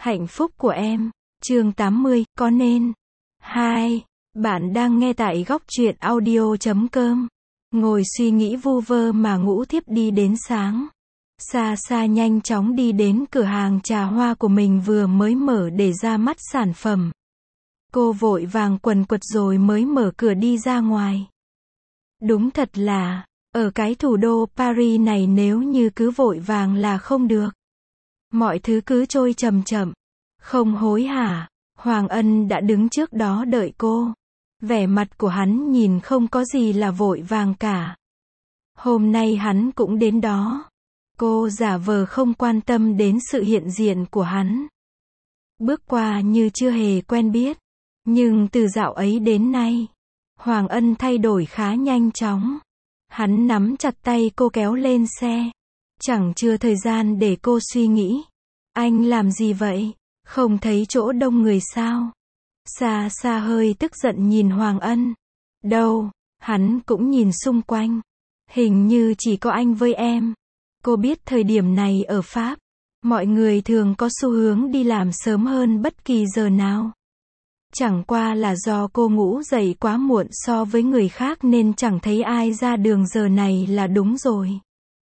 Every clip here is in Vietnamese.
Hạnh phúc của em. Chương 80, có nên? 2. Bạn đang nghe tại góc truyện audio.com. Ngồi suy nghĩ vu vơ mà ngủ thiếp đi đến sáng. Xa xa nhanh chóng đi đến cửa hàng trà hoa của mình vừa mới mở để ra mắt sản phẩm. Cô vội vàng quần quật rồi mới mở cửa đi ra ngoài. Đúng thật là, ở cái thủ đô Paris này nếu như cứ vội vàng là không được. Mọi thứ cứ trôi chậm chậm, không hối hả. Hoàng Ân đã đứng trước đó đợi cô. Vẻ mặt của hắn nhìn không có gì là vội vàng cả. Hôm nay hắn cũng đến đó. Cô giả vờ không quan tâm đến sự hiện diện của hắn. Bước qua như chưa hề quen biết. Nhưng từ dạo ấy đến nay, Hoàng Ân thay đổi khá nhanh chóng. Hắn nắm chặt tay cô kéo lên xe. Chẳng chưa thời gian để cô suy nghĩ. Anh làm gì vậy? Không thấy chỗ đông người sao? Xa xa hơi tức giận nhìn Hoàng Ân. Đâu? Hắn cũng nhìn xung quanh. Hình như chỉ có anh với em. Cô biết thời điểm này ở Pháp, mọi người thường có xu hướng đi làm sớm hơn bất kỳ giờ nào. Chẳng qua là do cô ngủ dậy quá muộn so với người khác nên chẳng thấy ai ra đường giờ này là đúng rồi.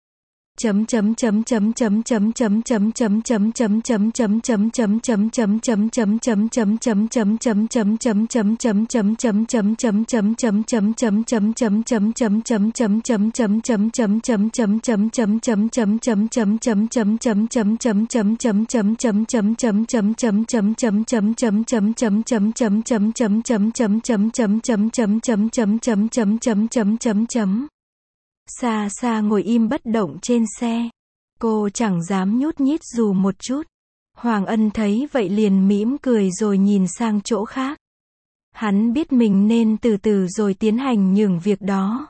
Xa xa ngồi im bất động trên xe. Cô chẳng dám nhút nhít dù một chút. Hoàng Ân thấy vậy liền mỉm cười rồi nhìn sang chỗ khác. Hắn biết mình nên từ từ rồi tiến hành nhường việc đó.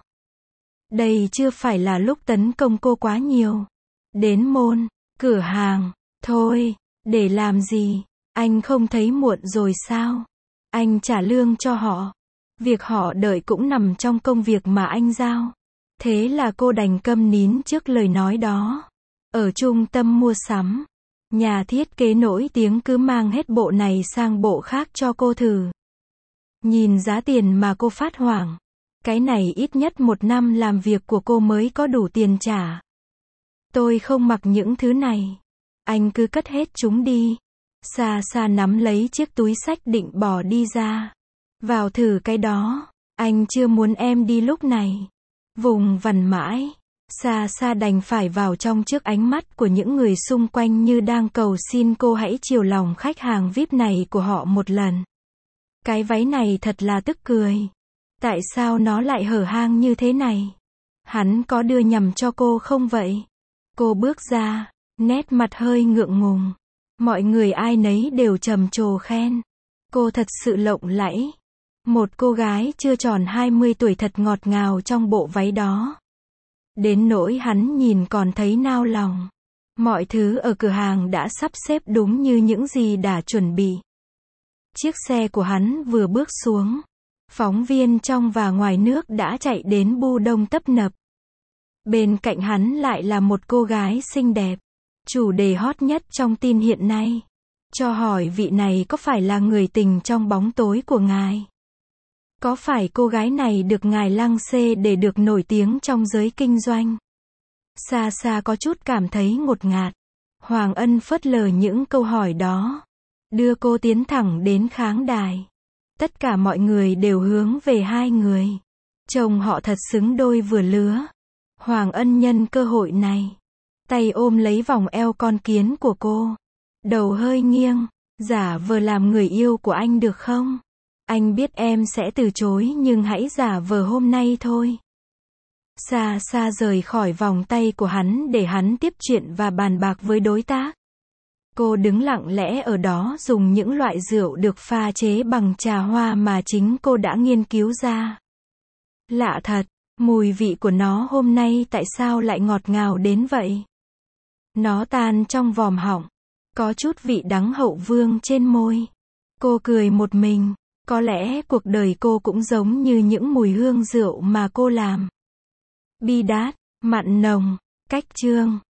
Đây chưa phải là lúc tấn công cô quá nhiều. Đến môn, cửa hàng, thôi, để làm gì? Anh không thấy muộn rồi sao? Anh trả lương cho họ. Việc họ đợi cũng nằm trong công việc mà anh giao. Thế là cô đành câm nín trước lời nói đó. Ở trung tâm mua sắm, nhà thiết kế nổi tiếng cứ mang hết bộ này sang bộ khác cho cô thử. Nhìn giá tiền mà cô phát hoảng. Cái này ít nhất 1 năm làm việc của cô mới có đủ tiền trả. Tôi không mặc những thứ này. Anh cứ cất hết chúng đi. Xa xa nắm lấy chiếc túi xách định bỏ đi ra. Vào thử cái đó. Anh chưa muốn em đi lúc này. Vùng vằng mãi. Xa xa đành phải vào trong trước ánh mắt của những người xung quanh như đang cầu xin cô hãy chiều lòng khách hàng VIP này của họ một lần. Cái váy này thật là tức cười. Tại sao nó lại hở hang như thế này? Hắn có đưa nhầm cho cô không vậy? Cô bước ra, nét mặt hơi ngượng ngùng. Mọi người ai nấy đều trầm trồ khen. Cô thật sự lộng lẫy. Một cô gái chưa tròn 20 tuổi thật ngọt ngào trong bộ váy đó. Đến nỗi hắn nhìn còn thấy nao lòng. Mọi thứ ở cửa hàng đã sắp xếp đúng như những gì đã chuẩn bị. Chiếc xe của hắn vừa bước xuống. Phóng viên trong và ngoài nước đã chạy đến bu đông tấp nập. Bên cạnh hắn lại là một cô gái xinh đẹp. Chủ đề hot nhất trong tin hiện nay. Cho hỏi vị này có phải là người tình trong bóng tối của ngài? Có phải cô gái này được ngài lăng xê để được nổi tiếng trong giới kinh doanh? Xa xa có chút cảm thấy ngột ngạt. Hoàng Ân phớt lờ những câu hỏi đó. Đưa cô tiến thẳng đến khán đài. Tất cả mọi người đều hướng về hai người. Trông họ thật xứng đôi vừa lứa. Hoàng Ân nhân cơ hội này. Tay ôm lấy vòng eo con kiến của cô. Đầu hơi nghiêng. Giả vờ làm người yêu của anh được không? Anh biết em sẽ từ chối nhưng hãy giả vờ hôm nay thôi. Xa xa rời khỏi vòng tay của hắn để hắn tiếp chuyện và bàn bạc với đối tác. Cô đứng lặng lẽ ở đó dùng những loại rượu được pha chế bằng trà hoa mà chính cô đã nghiên cứu ra. Lạ thật, mùi vị của nó hôm nay tại sao lại ngọt ngào đến vậy? Nó tan trong vòm họng, có chút vị đắng hậu vương trên môi. Cô cười một mình. Có lẽ cuộc đời cô cũng giống như những mùi hương rượu mà cô làm. Bi đát, mặn nồng, cách chương.